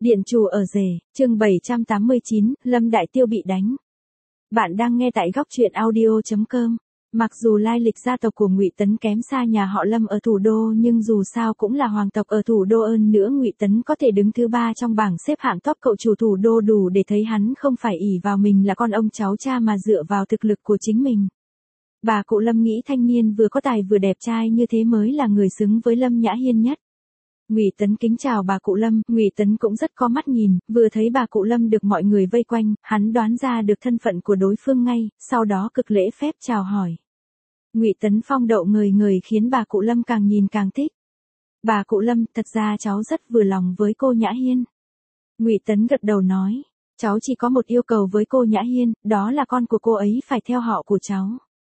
Điện chủ ở rể, chương 789, Lâm Đại Tiêu bị đánh. Bạn đang nghe tại góc truyện audio.com. Mặc dù lai lịch gia tộc của Ngụy Tấn kém xa nhà họ Lâm ở thủ đô, nhưng dù sao cũng là hoàng tộc ở thủ đô, hơn nữa Ngụy Tấn có thể đứng thứ 3 trong bảng xếp hạng top cậu chủ thủ đô, đủ để thấy hắn không phải ỷ vào mình là con ông cháu cha mà dựa vào thực lực của chính mình. Bà cụ Lâm nghĩ thanh niên vừa có tài vừa đẹp trai như thế mới là người xứng với Lâm Nhã Hiên nhất. Ngụy Tấn kính chào bà cụ Lâm. Ngụy Tấn cũng rất có mắt nhìn, vừa thấy bà cụ Lâm được mọi người vây quanh, hắn đoán ra được thân phận của đối phương ngay, sau đó cực lễ phép chào hỏi. Ngụy Tấn phong độ ngời ngời khiến bà cụ Lâm càng nhìn càng thích. Bà cụ Lâm, thật ra cháu rất vừa lòng với cô Nhã Hiên. Ngụy Tấn gật đầu nói, cháu chỉ có một yêu cầu với cô Nhã Hiên, đó là con của cô ấy phải theo họ của cháu.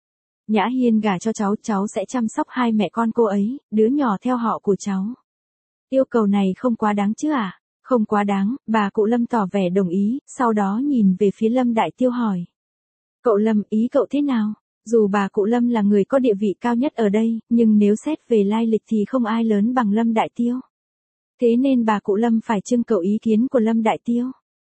Nhã Hiên gả cho cháu sẽ chăm sóc hai mẹ con cô ấy, đứa nhỏ theo họ của cháu. Yêu cầu này không quá đáng chứ à? Không quá đáng, bà cụ Lâm tỏ vẻ đồng ý, sau đó nhìn về phía Lâm Đại Tiêu hỏi. Cậu Lâm, ý cậu thế nào? Dù bà cụ Lâm là người có địa vị cao nhất ở đây, nhưng nếu xét về lai lịch thì không ai lớn bằng Lâm Đại Tiêu. Thế nên bà cụ Lâm phải trưng cầu ý kiến của Lâm Đại Tiêu.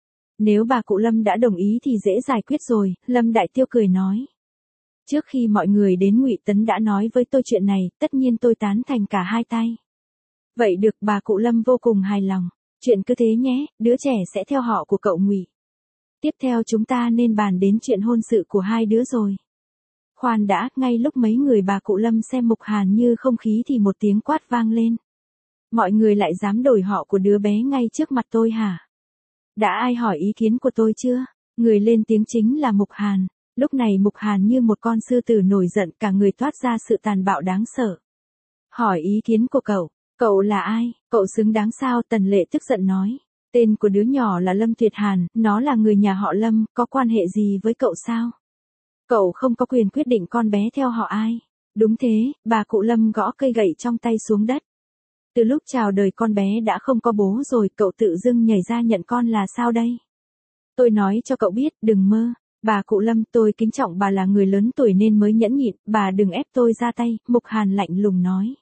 Nếu bà cụ Lâm đã đồng ý thì dễ giải quyết rồi, Lâm Đại Tiêu cười nói. Trước khi mọi người đến, Ngụy Tấn đã nói với tôi chuyện này, tất nhiên tôi tán thành cả hai tay. Vậy được, bà cụ Lâm vô cùng hài lòng. Chuyện cứ thế nhé, đứa trẻ sẽ theo họ của cậu Ngụy. Tiếp theo chúng ta nên bàn đến chuyện hôn sự của hai đứa rồi. Khoan đã, ngay lúc mấy người bà cụ Lâm xem Mục Hàn như không khí thì một tiếng quát vang lên. Mọi người lại dám đổi họ của đứa bé ngay trước mặt tôi hả? Đã ai hỏi ý kiến của tôi chưa? Người lên tiếng chính là Mục Hàn. Lúc này Mục Hàn như một con sư tử nổi giận, cả người toát ra sự tàn bạo đáng sợ. Hỏi ý kiến của cậu. Cậu là ai? Cậu xứng đáng sao? Tần Lệ tức giận nói. Tên của đứa nhỏ là Lâm Tuyệt Hàn, nó là người nhà họ Lâm, có quan hệ gì với cậu sao? Cậu không có quyền quyết định con bé theo họ ai. Đúng thế, bà cụ Lâm gõ cây gậy trong tay xuống đất. Từ lúc chào đời con bé đã không có bố rồi, cậu tự dưng nhảy ra nhận con là sao đây? Tôi nói cho cậu biết, đừng mơ. Bà cụ Lâm, tôi kính trọng bà là người lớn tuổi nên mới nhẫn nhịn, bà đừng ép tôi ra tay, Mục Hàn lạnh lùng nói.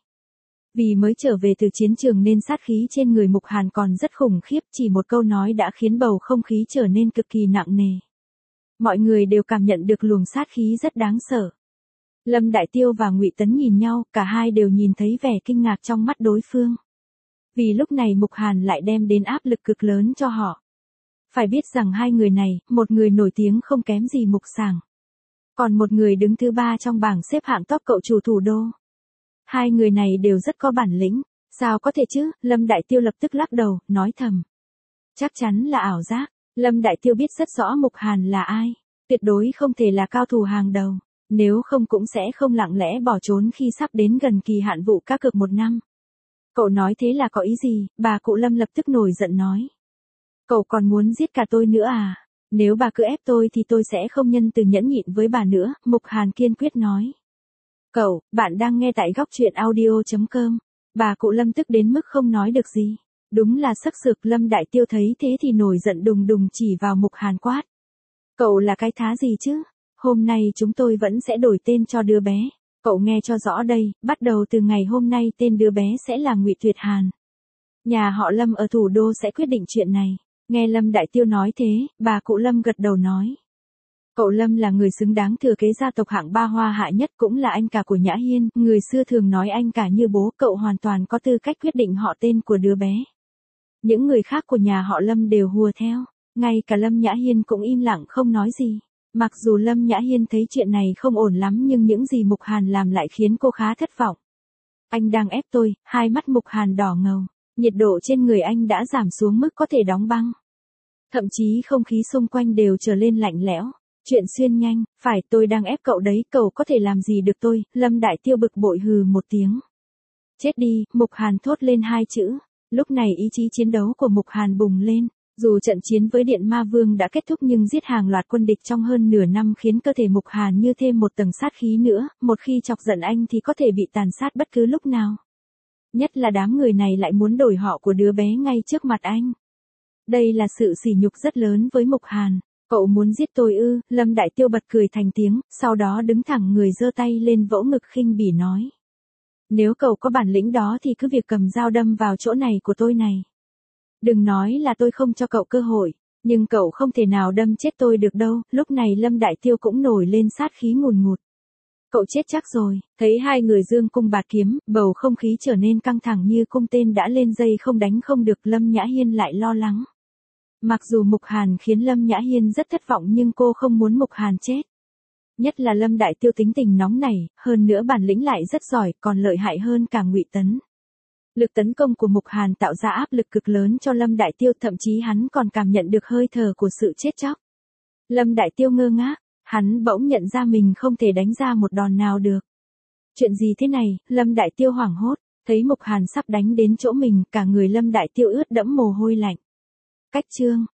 Vì mới trở về từ chiến trường nên sát khí trên người Mục Hàn còn rất khủng khiếp, chỉ một câu nói đã khiến bầu không khí trở nên cực kỳ nặng nề. Mọi người đều cảm nhận được luồng sát khí rất đáng sợ. Lâm Đại Tiêu và Ngụy Tấn nhìn nhau, cả hai đều nhìn thấy vẻ kinh ngạc trong mắt đối phương. Vì lúc này Mục Hàn lại đem đến áp lực cực lớn cho họ. Phải biết rằng hai người này, một người nổi tiếng không kém gì Mục Sảng, còn một người đứng thứ 3 trong bảng xếp hạng top cậu chủ thủ đô. Hai người này đều rất có bản lĩnh. Sao có thể chứ? Lâm Đại Tiêu lập tức lắc đầu, nói thầm. Chắc chắn là ảo giác. Lâm Đại Tiêu biết rất rõ Mục Hàn là ai. Tuyệt đối không thể là cao thủ hàng đầu. Nếu không cũng sẽ không lặng lẽ bỏ trốn khi sắp đến gần kỳ hạn vụ cá cược 1 năm. Cậu nói thế là có ý gì? Bà cụ Lâm lập tức nổi giận nói. Cậu còn muốn giết cả tôi nữa à? Nếu bà cứ ép tôi thì tôi sẽ không nhân từ nhẫn nhịn với bà nữa, Mục Hàn kiên quyết nói. Cậu, bạn đang nghe tại góc truyện audio.com. Bà cụ Lâm tức đến mức không nói được gì. Đúng là sắc sược. Lâm Đại Tiêu thấy thế thì nổi giận đùng đùng chỉ vào Mục Hàn quát. Cậu là cái thá gì chứ? Hôm nay chúng tôi vẫn sẽ đổi tên cho đứa bé. Cậu nghe cho rõ đây, bắt đầu từ ngày hôm nay tên đứa bé sẽ là Ngụy Tuyệt Hàn. Nhà họ Lâm ở thủ đô sẽ quyết định chuyện này. Nghe Lâm Đại Tiêu nói thế, bà cụ Lâm gật đầu nói. Cậu Lâm là người xứng đáng thừa kế gia tộc hạng 3 hoa hạ nhất, cũng là anh cả của Nhã Hiên, người xưa thường nói anh cả như bố, cậu hoàn toàn có tư cách quyết định họ tên của đứa bé. Những người khác của nhà họ Lâm đều hùa theo, ngay cả Lâm Nhã Hiên cũng im lặng không nói gì. Mặc dù Lâm Nhã Hiên thấy chuyện này không ổn lắm nhưng những gì Mục Hàn làm lại khiến cô khá thất vọng. Anh đang ép tôi. Hai mắt Mục Hàn đỏ ngầu, nhiệt độ trên người anh đã giảm xuống mức có thể đóng băng. Thậm chí không khí xung quanh đều trở lên lạnh lẽo. Chuyện xuyên nhanh, phải, tôi đang ép cậu đấy, cậu có thể làm gì được tôi? Lâm Đại Tiêu bực bội hừ một tiếng. Chết đi, Mục Hàn thốt lên hai chữ. Lúc này ý chí chiến đấu của Mục Hàn bùng lên. Dù trận chiến với Điện Ma Vương đã kết thúc nhưng giết hàng loạt quân địch trong hơn nửa năm khiến cơ thể Mục Hàn như thêm một tầng sát khí nữa, một khi chọc giận anh thì có thể bị tàn sát bất cứ lúc nào. Nhất là đám người này lại muốn đổi họ của đứa bé ngay trước mặt anh. Đây là sự sỉ nhục rất lớn với Mục Hàn. Cậu muốn giết tôi ư? Lâm Đại Tiêu bật cười thành tiếng, sau đó đứng thẳng người giơ tay lên vỗ ngực khinh bỉ nói. Nếu cậu có bản lĩnh đó thì cứ việc cầm dao đâm vào chỗ này của tôi này. Đừng nói là tôi không cho cậu cơ hội, nhưng cậu không thể nào đâm chết tôi được đâu. Lúc này Lâm Đại Tiêu cũng nổi lên sát khí ngùn ngụt. Cậu chết chắc rồi. Thấy hai người dương cung bạt kiếm, bầu không khí trở nên căng thẳng như cung tên đã lên dây không đánh không được. Lâm Nhã Hiên lại lo lắng. Mặc dù Mục Hàn khiến Lâm Nhã Hiên rất thất vọng nhưng cô không muốn Mục Hàn chết. Nhất là Lâm Đại Tiêu tính tình nóng nảy, hơn nữa bản lĩnh lại rất giỏi, còn lợi hại hơn cả Ngụy Tấn. Lực tấn công của Mục Hàn tạo ra áp lực cực lớn cho Lâm Đại Tiêu, thậm chí hắn còn cảm nhận được hơi thở của sự chết chóc. Lâm Đại Tiêu ngơ ngác, hắn bỗng nhận ra mình không thể đánh ra một đòn nào được. Chuyện gì thế này? Lâm Đại Tiêu hoảng hốt, thấy Mục Hàn sắp đánh đến chỗ mình, cả người Lâm Đại Tiêu ướt đẫm mồ hôi lạnh. Cách chương